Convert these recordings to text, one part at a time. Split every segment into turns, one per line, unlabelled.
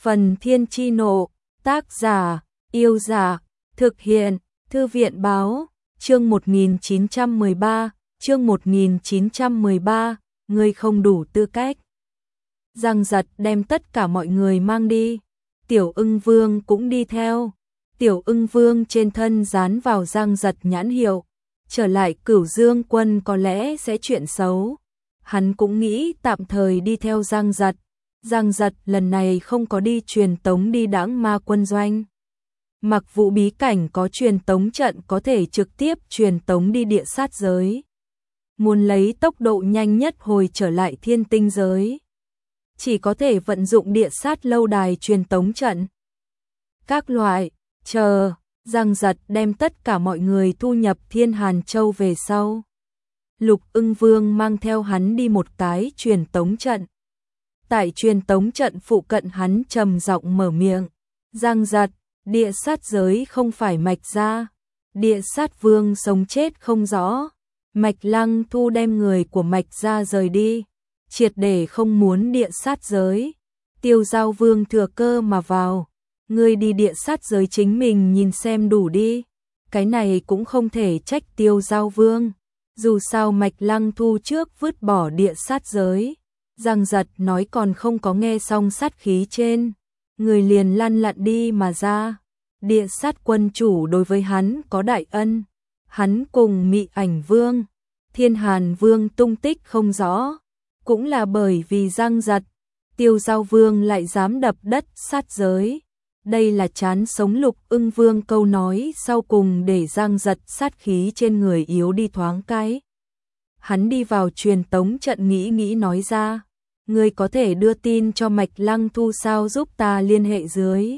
Phần Thiên Chi Nộ, tác giả, Yêu Giả, thực hiện, Thư viện Báo, chương 1913, ngươi không đủ tư cách. Giang Giật đem tất cả mọi người mang đi, Tiểu Ưng Vương cũng đi theo. Tiểu Ưng Vương trên thân dán vào Giang Giật nhãn hiệu, trở lại Cửu Dương Quân có lẽ sẽ chuyện xấu. Hắn cũng nghĩ tạm thời đi theo Giang Giật. Giang Giật lần này không có đi truyền tống đi Đãng Ma quân doanh. Mặc Vũ bí cảnh có truyền tống trận có thể trực tiếp truyền tống đi địa sát giới. Muốn lấy tốc độ nhanh nhất hồi trở lại thiên tinh giới, chỉ có thể vận dụng địa sát lâu đài truyền tống trận. Các loại, chờ, Giang Giật đem tất cả mọi người thu nhập Thiên Hàn Châu về sau. Lục Ưng Vương mang theo hắn đi một cái truyền tống trận. Tại truyền tống trận phụ cận hắn trầm giọng mở miệng. Giang Giật, địa sát giới không phải Mạch gia. Địa sát vương sống chết không rõ. Mạch Lăng Thu đem người của Mạch gia rời đi, triệt để không muốn địa sát giới. Tiêu Giao Vương thừa cơ mà vào. Ngươi đi địa sát giới chính mình nhìn xem đủ đi. Cái này cũng không thể trách Tiêu Giao Vương. Dù sao Mạch Lăng Thu trước vứt bỏ địa sát giới. Giang Giật nói còn không có nghe xong sát khí trên. Người liền lăn lặn đi mà ra. Địa sát quân chủ đối với hắn có đại ân. Hắn cùng Mị Ảnh Vương, Thiên Hàn Vương tung tích không rõ. Cũng là bởi vì Giang Giật, Tiêu Giao Vương lại dám đập đất sát giới. Đây là chán sống Lục Ưng Vương câu nói sau cùng để Giang Giật sát khí trên người yếu đi thoáng cái. Hắn đi vào truyền tống trận nghĩ nói ra. Ngươi có thể đưa tin cho Mạch Lăng Thu sao giúp ta liên hệ dưới.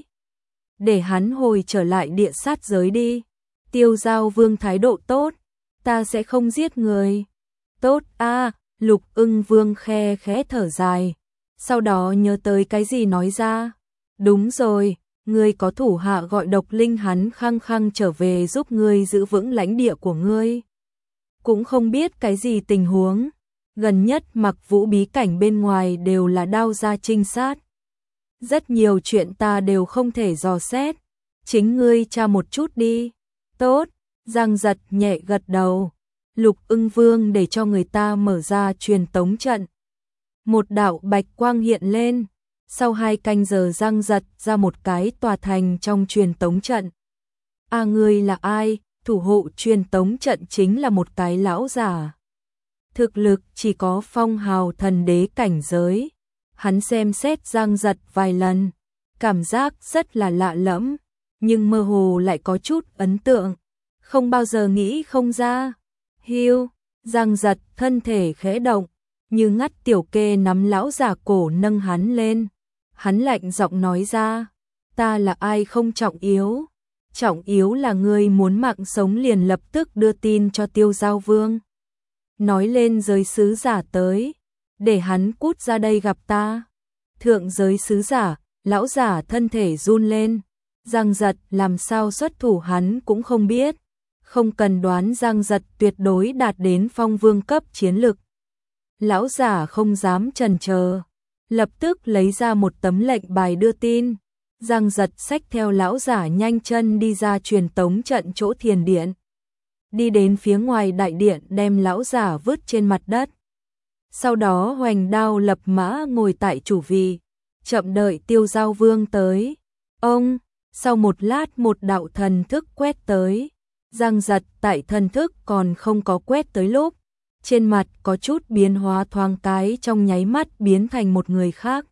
Để hắn hồi trở lại địa sát giới đi. Tiêu Giao Vương thái độ tốt. Ta sẽ không giết người. Tốt a. Lục Ưng Vương khe khẽ thở dài. Sau đó nhớ tới cái gì nói ra. Đúng rồi, ngươi có thủ hạ gọi Độc Linh hắn khăng khăng trở về giúp ngươi giữ vững lãnh địa của ngươi. Cũng không biết cái gì tình huống. Gần nhất Mặc Vũ bí cảnh bên ngoài đều là đao ra trinh sát. Rất nhiều chuyện ta đều không thể dò xét. Chính ngươi tra một chút đi. Tốt, Giang Giật nhẹ gật đầu. Lục Ưng Vương để cho người ta mở ra truyền tống trận. Một đạo bạch quang hiện lên. Sau 2 canh giờ Giang Giật ra một cái tòa thành trong truyền tống trận. A ngươi là ai? Thủ hộ truyền tống trận chính là một cái lão giả. Thực lực chỉ có phong hào thần đế cảnh giới. Hắn xem xét Giang Giật vài lần. Cảm giác rất là lạ lẫm. Nhưng mơ hồ lại có chút ấn tượng. Không bao giờ nghĩ không ra. Hiu, Giang Giật thân thể khẽ động. Như ngắt tiểu kê nắm lão giả cổ nâng hắn lên. Hắn lạnh giọng nói ra. Ta là ai không trọng yếu. Trọng yếu là ngươi muốn mạng sống liền lập tức đưa tin cho Tiêu Giao Vương. Nói lên giới sứ giả tới. Để hắn cút ra đây gặp ta. Thượng giới sứ giả, lão giả thân thể run lên. Giang Giật làm sao xuất thủ hắn cũng không biết. Không cần đoán Giang Giật tuyệt đối đạt đến phong vương cấp chiến lực. Lão giả không dám chần chờ. Lập tức lấy ra một tấm lệnh bài đưa tin. Giang Giật xách theo lão giả nhanh chân đi ra truyền tống trận chỗ thiền điện. Đi đến phía ngoài đại điện đem lão giả vứt trên mặt đất. Sau đó hoành đao lập mã ngồi tại chủ vị. Chậm đợi Tiêu Giao Vương tới. Ông, sau một lát một đạo thần thức quét tới. Giang Giật tại thần thức còn không có quét tới lúc. Trên mặt có chút biến hóa thoáng cái trong nháy mắt biến thành một người khác.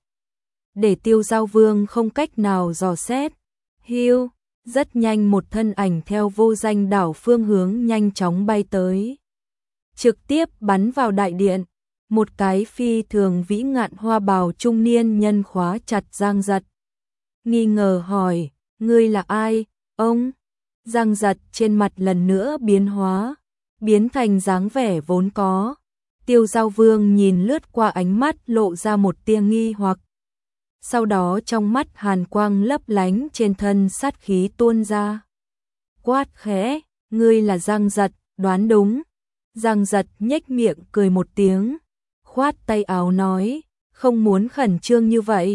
Để Tiêu Giao Vương không cách nào dò xét. Hiu, rất nhanh một thân ảnh theo vô danh đảo phương hướng nhanh chóng bay tới. Trực tiếp bắn vào đại điện. Một cái phi thường vĩ ngạn hoa bào trung niên nhân khóa chặt Giang Giật. Nghi ngờ hỏi, ngươi là ai, ông? Giang Giật trên mặt lần nữa biến hóa, biến thành dáng vẻ vốn có. Tiêu Giao Vương nhìn lướt qua ánh mắt lộ ra một tia nghi hoặc. Sau đó trong mắt hàn quang lấp lánh trên thân sát khí tuôn ra. Quát khẽ, ngươi là Giang Giật, đoán đúng. Giang Giật nhếch miệng cười một tiếng. Khoát tay áo nói, không muốn khẩn trương như vậy.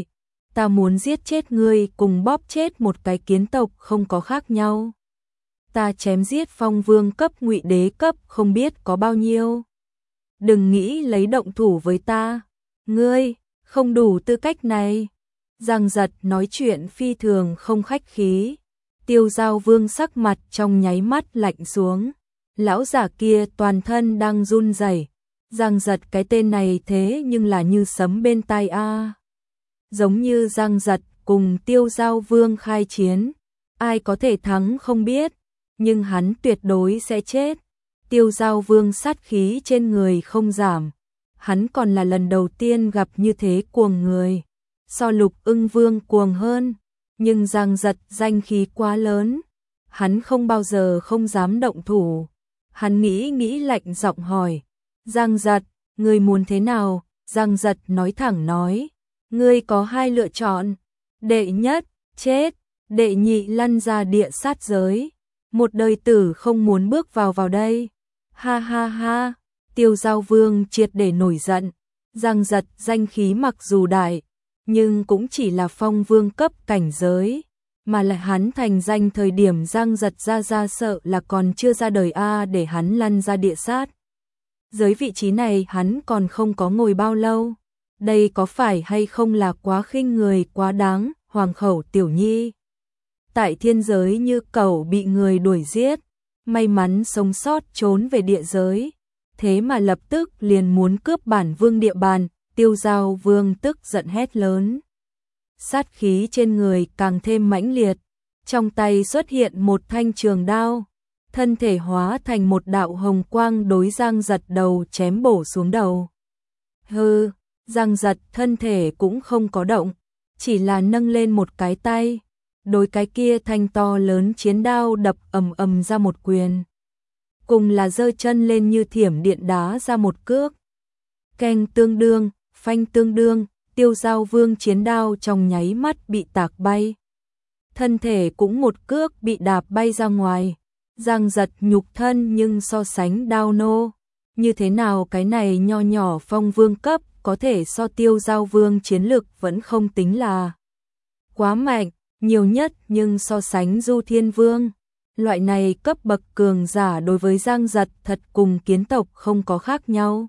ta muốn giết chết ngươi cùng bóp chết một cái kiến tộc không có khác nhau. Ta chém giết phong vương cấp ngụy đế cấp không biết có bao nhiêu. Đừng nghĩ lấy động thủ với ta, ngươi không đủ tư cách này. Giang Giật nói chuyện phi thường không khách khí. Tiêu Giao Vương sắc mặt trong nháy mắt lạnh xuống. Lão giả kia toàn thân đang run rẩy. Giang Giật cái tên này thế nhưng là như sấm bên tai a. Giống như Giang Giật cùng Tiêu Giao Vương khai chiến, ai có thể thắng không biết, nhưng hắn tuyệt đối sẽ chết. Tiêu Giao Vương sát khí trên người không giảm, hắn còn là lần đầu tiên gặp như thế cuồng người, so Lục Ưng Vương cuồng hơn, nhưng Giang Giật danh khí quá lớn, hắn không bao giờ không dám động thủ. Hắn nghĩ lạnh giọng hỏi, Giang Giật, ngươi muốn thế nào? Giang Giật nói thẳng nói, ngươi có hai lựa chọn, đệ nhất, chết, đệ nhị lăn ra địa sát giới, một đời tử không muốn bước vào đây. Ha ha ha, Tiêu Giao Vương triệt để nổi giận. Giang Giật danh khí mặc dù đại, nhưng cũng chỉ là phong vương cấp cảnh giới, mà lại hắn thành danh thời điểm Giang Giật ra sợ là còn chưa ra đời a, để hắn lăn ra địa sát. Giới vị trí này hắn còn không có ngồi bao lâu. Đây có phải hay không là quá khinh người quá đáng, Hoàng khẩu tiểu nhi. Tại thiên giới như cẩu bị người đuổi giết, may mắn sống sót trốn về địa giới, thế mà lập tức liền muốn cướp bản vương địa bàn. Tiêu Giao Vương tức giận hét lớn. Sát khí trên người càng thêm mãnh liệt, trong tay xuất hiện một thanh trường đao, thân thể hóa thành một đạo hồng quang đối Giang Giật đầu chém bổ xuống đầu. Hừ, Giang Giật thân thể cũng không có động, chỉ là nâng lên một cái tay, đối cái kia thanh to lớn chiến đao đập ầm ra một quyền. Cùng là giơ chân lên như thiểm điện đá ra một cước. Keng tương đương, phanh tương đương, Tiêu Giao Vương chiến đao trong nháy mắt bị tạc bay. Thân thể cũng một cước bị đạp bay ra ngoài. Giang Giật nhục thân nhưng so sánh đao nô, như thế nào cái này nho nhỏ phong vương cấp có thể so Tiêu Giao Vương chiến lực vẫn không tính là quá mạnh, nhiều nhất nhưng so sánh Du Thiên Vương. Loại này cấp bậc cường giả đối với Giang Giật thật cùng kiến tộc không có khác nhau.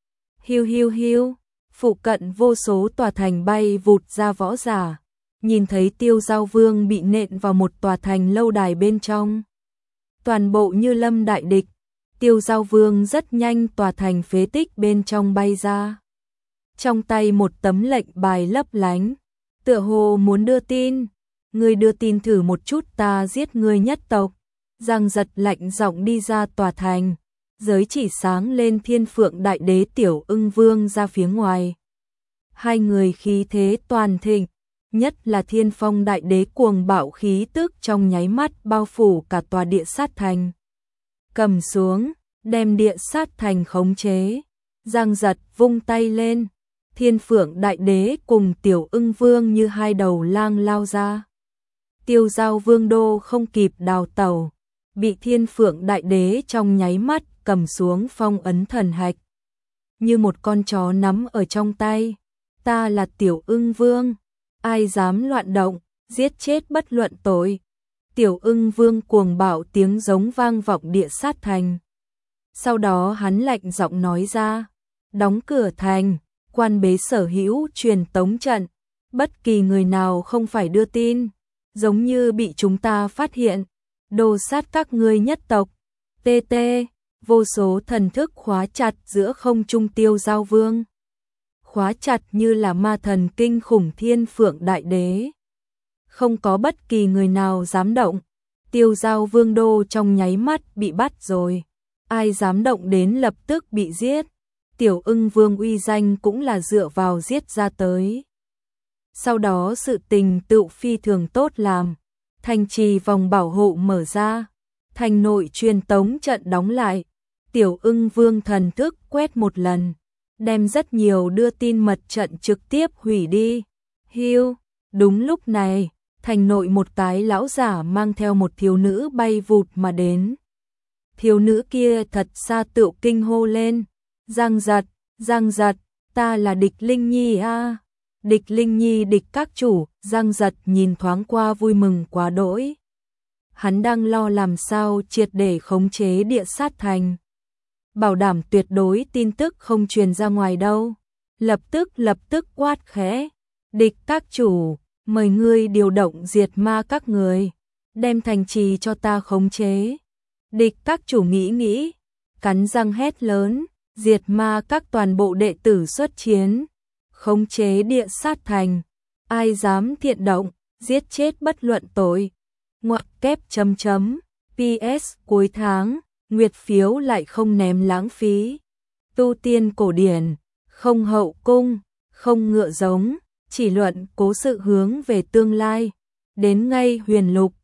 Hiu hiu hiu, phụ cận vô số tòa thành bay vụt ra võ giả, nhìn thấy Tiêu Giao Vương bị nện vào một tòa thành lâu đài bên trong. Toàn bộ như lâm đại địch, Tiêu Giao Vương rất nhanh tòa thành phế tích bên trong bay ra. Trong tay một tấm lệnh bài lấp lánh, tựa hồ muốn đưa tin, ngươi đưa tin thử một chút ta giết ngươi nhất tộc. Giang Giật lạnh giọng đi ra tòa thành, giới chỉ sáng lên Thiên Phượng Đại Đế Tiểu Ưng Vương ra phía ngoài. Hai người khí thế toàn thịnh, nhất là Thiên Phong Đại Đế cuồng bạo khí tức trong nháy mắt bao phủ cả tòa địa sát thành. Cầm xuống, đem địa sát thành khống chế. Giang Giật vung tay lên, Thiên Phượng Đại Đế cùng Tiểu Ưng Vương như hai đầu lang lao ra. Tiêu Giao Vương đô không kịp đào tẩu, bị Thiên Phượng Đại Đế trong nháy mắt cầm xuống phong ấn thần hạch. Như một con chó nắm ở trong tay, ta là Tiểu Ưng Vương, ai dám loạn động, giết chết bất luận tội. Tiểu Ưng Vương cuồng bạo tiếng giống vang vọng địa sát thành. Sau đó hắn lạnh giọng nói ra, đóng cửa thành, quan bế sở hữu truyền tống trận, bất kỳ người nào không phải đưa tin, giống như bị chúng ta phát hiện, đồ sát các ngươi nhất tộc. TT, vô số thần thức khóa chặt giữa không trung Tiêu Giao Vương. Khóa chặt như là ma thần kinh khủng Thiên Phượng Đại Đế. Không có bất kỳ người nào dám động, Tiêu Giao Vương đô trong nháy mắt bị bắt rồi. Ai dám động đến lập tức bị giết. Tiểu Ưng Vương uy danh cũng là dựa vào giết ra tới. Sau đó sự tình tựu phi thường tốt làm, thành trì vòng bảo hộ mở ra, thành nội truyền tống trận đóng lại. Tiểu Ưng Vương thần thức quét một lần, đem rất nhiều đưa tin mật trận trực tiếp hủy đi. Hiu, đúng lúc này, thành nội một cái lão giả mang theo một thiếu nữ bay vụt mà đến. Thiếu nữ kia thật xa tựu kinh hô lên, Giang Giật, ta là Địch Linh Nhi a. Địch Linh Nhi địch các chủ, Giang Giật nhìn thoáng qua vui mừng quá đỗi. Hắn đang lo làm sao triệt để khống chế Địa Sát Thành. Bảo đảm tuyệt đối tin tức không truyền ra ngoài đâu. Lập tức quát khẽ. Địch các chủ, mời ngươi điều động diệt ma các người. Đem thành trì cho ta khống chế. Địch các chủ nghĩ, cắn răng hét lớn. Diệt ma các toàn bộ đệ tử xuất chiến. Khống chế Địa Sát Thành. Ai dám thiện động, giết chết bất luận tội. Ngoặc kép chấm chấm. PS cuối tháng, nguyệt phiếu lại không ném lãng phí. Tu tiên cổ điển, không hậu cung, không ngựa giống, chỉ luận cố sự hướng về tương lai. Đến ngay huyền lục,